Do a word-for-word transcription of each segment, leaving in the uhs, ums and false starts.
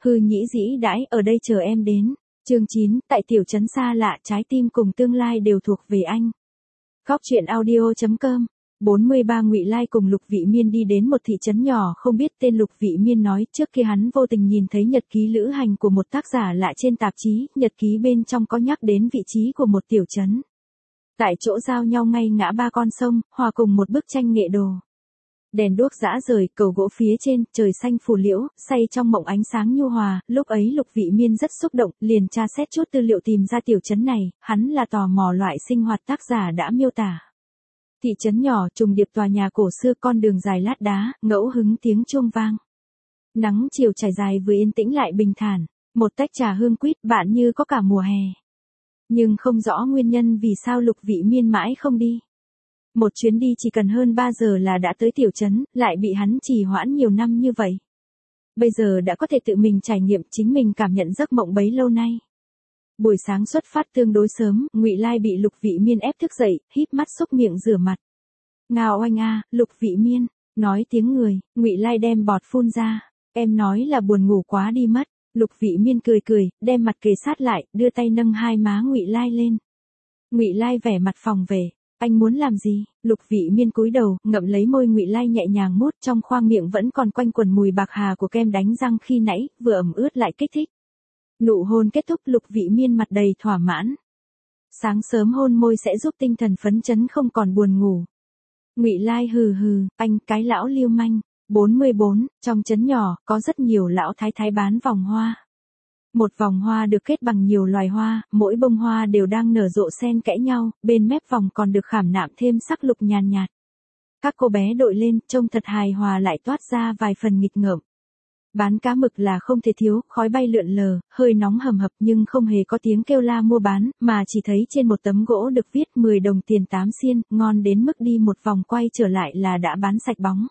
Hư nhĩ dĩ đãi, ở đây chờ em đến. Chương chín, tại tiểu trấn xa lạ, trái tim cùng tương lai đều thuộc về anh. Góc truyện audio chấm com. bốn mươi ba Ngụy Lai cùng Lục Vị Miên đi đến một thị trấn nhỏ không biết tên. Lục Vị Miên nói trước kia hắn vô tình nhìn thấy nhật ký lữ hành của một tác giả lạ trên tạp chí, nhật ký bên trong có nhắc đến vị trí của một tiểu trấn. Tại chỗ giao nhau ngay ngã ba con sông, hòa cùng một bức tranh nghệ đồ. Đèn đuốc rã rời, cầu gỗ phía trên, trời xanh phủ liễu, say trong mộng ánh sáng nhu hòa, lúc ấy Lục Vị Miên rất xúc động, liền tra xét chút tư liệu tìm ra tiểu trấn này, hắn là tò mò loại sinh hoạt tác giả đã miêu tả. Thị trấn nhỏ, trùng điệp tòa nhà cổ xưa, con đường dài lát đá, ngẫu hứng tiếng chuông vang. Nắng chiều trải dài vừa yên tĩnh lại bình thản, một tách trà hương quýt bạn như có cả mùa hè. Nhưng không rõ nguyên nhân vì sao Lục Vị Miên mãi không đi. Một chuyến đi chỉ cần hơn ba giờ là đã tới tiểu trấn, lại bị hắn trì hoãn nhiều năm như vậy. Bây giờ đã có thể tự mình trải nghiệm, chính mình cảm nhận giấc mộng bấy lâu nay. Buổi sáng xuất phát tương đối sớm, Ngụy Lai bị Lục Vị Miên ép thức dậy, híp mắt xúc miệng rửa mặt. Ngao oanh a, Lục Vị Miên, nói tiếng người, Ngụy Lai đem bọt phun ra. Em nói là buồn ngủ quá đi mất. Lục Vị Miên cười cười, đem mặt kề sát lại, đưa tay nâng hai má Ngụy Lai lên. Ngụy Lai vẻ mặt phòng về. Anh muốn làm gì? Lục Vị Miên cúi đầu, ngậm lấy môi Ngụy Lai nhẹ nhàng mút, trong khoang miệng vẫn còn quanh quẩn mùi bạc hà của kem đánh răng khi nãy, vừa ẩm ướt lại kích thích. Nụ hôn kết thúc, Lục Vị Miên mặt đầy thỏa mãn. Sáng sớm hôn môi sẽ giúp tinh thần phấn chấn không còn buồn ngủ. Ngụy Lai hừ hừ, anh cái lão lưu manh. bốn mươi bốn, trong trấn nhỏ, có rất nhiều lão thái thái bán vòng hoa. Một vòng hoa được kết bằng nhiều loài hoa, mỗi bông hoa đều đang nở rộ xen kẽ nhau, bên mép vòng còn được khảm nạm thêm sắc lục nhàn nhạt. Các cô bé đội lên, trông thật hài hòa lại toát ra vài phần nghịch ngợm. Bán cá mực là không thể thiếu, khói bay lượn lờ, hơi nóng hầm hập nhưng không hề có tiếng kêu la mua bán, mà chỉ thấy trên một tấm gỗ được viết mười đồng tiền tám xiên, ngon đến mức đi một vòng quay trở lại là đã bán sạch bóng.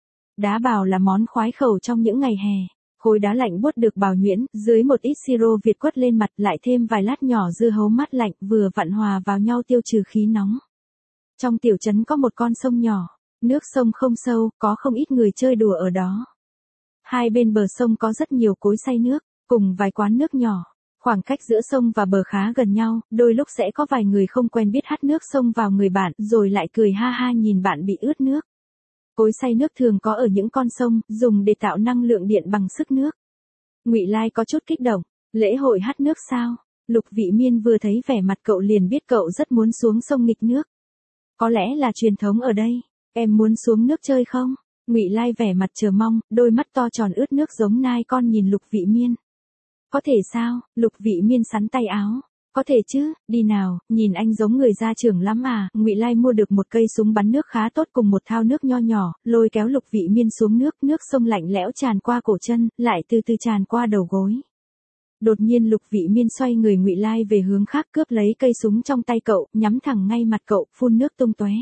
Đá bào là món khoái khẩu trong những ngày hè. Khối đá lạnh buốt được bào nhuyễn, dưới một ít siro Việt quất lên mặt, lại thêm vài lát nhỏ dưa hấu mát lạnh, vừa vặn hòa vào nhau tiêu trừ khí nóng. Trong tiểu trấn có một con sông nhỏ, nước sông không sâu, có không ít người chơi đùa ở đó. Hai bên bờ sông có rất nhiều cối xay nước, cùng vài quán nước nhỏ. Khoảng cách giữa sông và bờ khá gần nhau, đôi lúc sẽ có vài người không quen biết hắt nước sông vào người bạn, rồi lại cười ha ha nhìn bạn bị ướt nước. Cối xay nước thường có ở những con sông, dùng để tạo năng lượng điện bằng sức nước. Ngụy Lai có chút kích động, lễ hội hắt nước sao? Lục Vị Miên vừa thấy vẻ mặt cậu liền biết cậu rất muốn xuống sông nghịch nước. Có lẽ là truyền thống ở đây, em muốn xuống nước chơi không? Ngụy Lai vẻ mặt chờ mong, đôi mắt to tròn ướt nước giống nai con nhìn Lục Vị Miên. Có thể sao? Lục Vị Miên xắn tay áo. Có thể chứ, đi nào, nhìn anh giống người gia trưởng lắm à. Ngụy Lai mua được một cây súng bắn nước khá tốt cùng một thao nước nho nhỏ, lôi kéo Lục Vị Miên xuống nước, nước sông lạnh lẽo tràn qua cổ chân, lại từ từ tràn qua đầu gối. Đột nhiên Lục Vị Miên xoay người Ngụy Lai về hướng khác, cướp lấy cây súng trong tay cậu, nhắm thẳng ngay mặt cậu, phun nước tung tóe.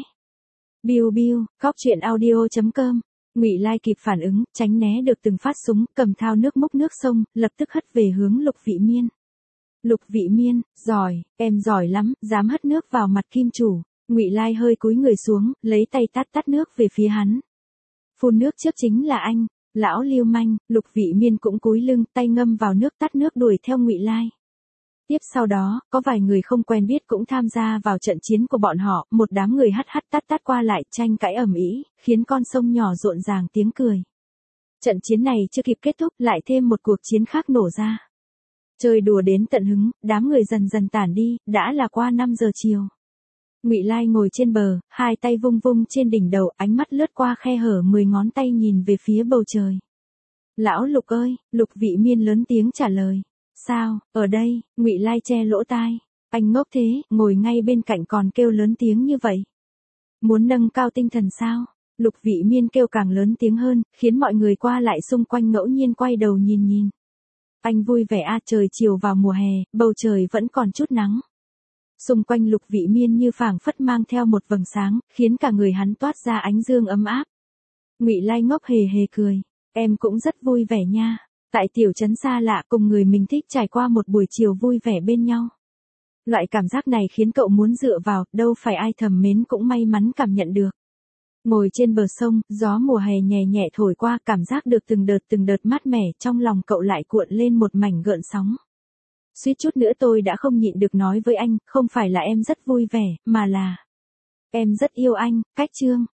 Biu biu, góc truyện audio chấm com. Ngụy Lai kịp phản ứng, tránh né được từng phát súng, cầm thao nước múc nước sông, lập tức hất về hướng Lục Vị Miên. Lục Vị Miên, giỏi, em giỏi lắm, dám hất nước vào mặt kim chủ. Ngụy Lai hơi cúi người xuống, lấy tay tát tát nước về phía hắn. Phun nước trước chính là anh, lão lưu manh. Lục Vị Miên cũng cúi lưng, tay ngâm vào nước tát nước đuổi theo Ngụy Lai. Tiếp sau đó, có vài người không quen biết cũng tham gia vào trận chiến của bọn họ, một đám người hắt hắt tát tát qua lại, tranh cãi ầm ĩ, khiến con sông nhỏ rộn ràng tiếng cười. Trận chiến này chưa kịp kết thúc, lại thêm một cuộc chiến khác nổ ra. Chơi đùa đến tận hứng, đám người dần dần tản đi, đã là qua năm giờ chiều. Ngụy Lai ngồi trên bờ, hai tay vung vung trên đỉnh đầu, ánh mắt lướt qua khe hở mười ngón tay nhìn về phía bầu trời. Lão Lục ơi, Lục Vị Miên lớn tiếng trả lời. Sao, ở đây? Ngụy Lai che lỗ tai. Anh ngốc thế, ngồi ngay bên cạnh còn kêu lớn tiếng như vậy. Muốn nâng cao tinh thần sao? Lục Vị Miên kêu càng lớn tiếng hơn, khiến mọi người qua lại xung quanh ngẫu nhiên quay đầu nhìn nhìn. Anh vui vẻ a, trời chiều vào mùa hè, bầu trời vẫn còn chút nắng. Xung quanh Lục Vị Miên như phảng phất mang theo một vầng sáng, khiến cả người hắn toát ra ánh dương ấm áp. Ngụy Lai ngốc hề hề cười. Em cũng rất vui vẻ nha. Tại tiểu trấn xa lạ cùng người mình thích trải qua một buổi chiều vui vẻ bên nhau. Loại cảm giác này khiến cậu muốn dựa vào, đâu phải ai thầm mến cũng may mắn cảm nhận được. Ngồi trên bờ sông, gió mùa hè nhẹ nhẹ thổi qua, cảm giác được từng đợt từng đợt mát mẻ, trong lòng cậu lại cuộn lên một mảnh gợn sóng. Suýt chút nữa tôi đã không nhịn được nói với anh, không phải là em rất vui vẻ, mà là em rất yêu anh. Cách chương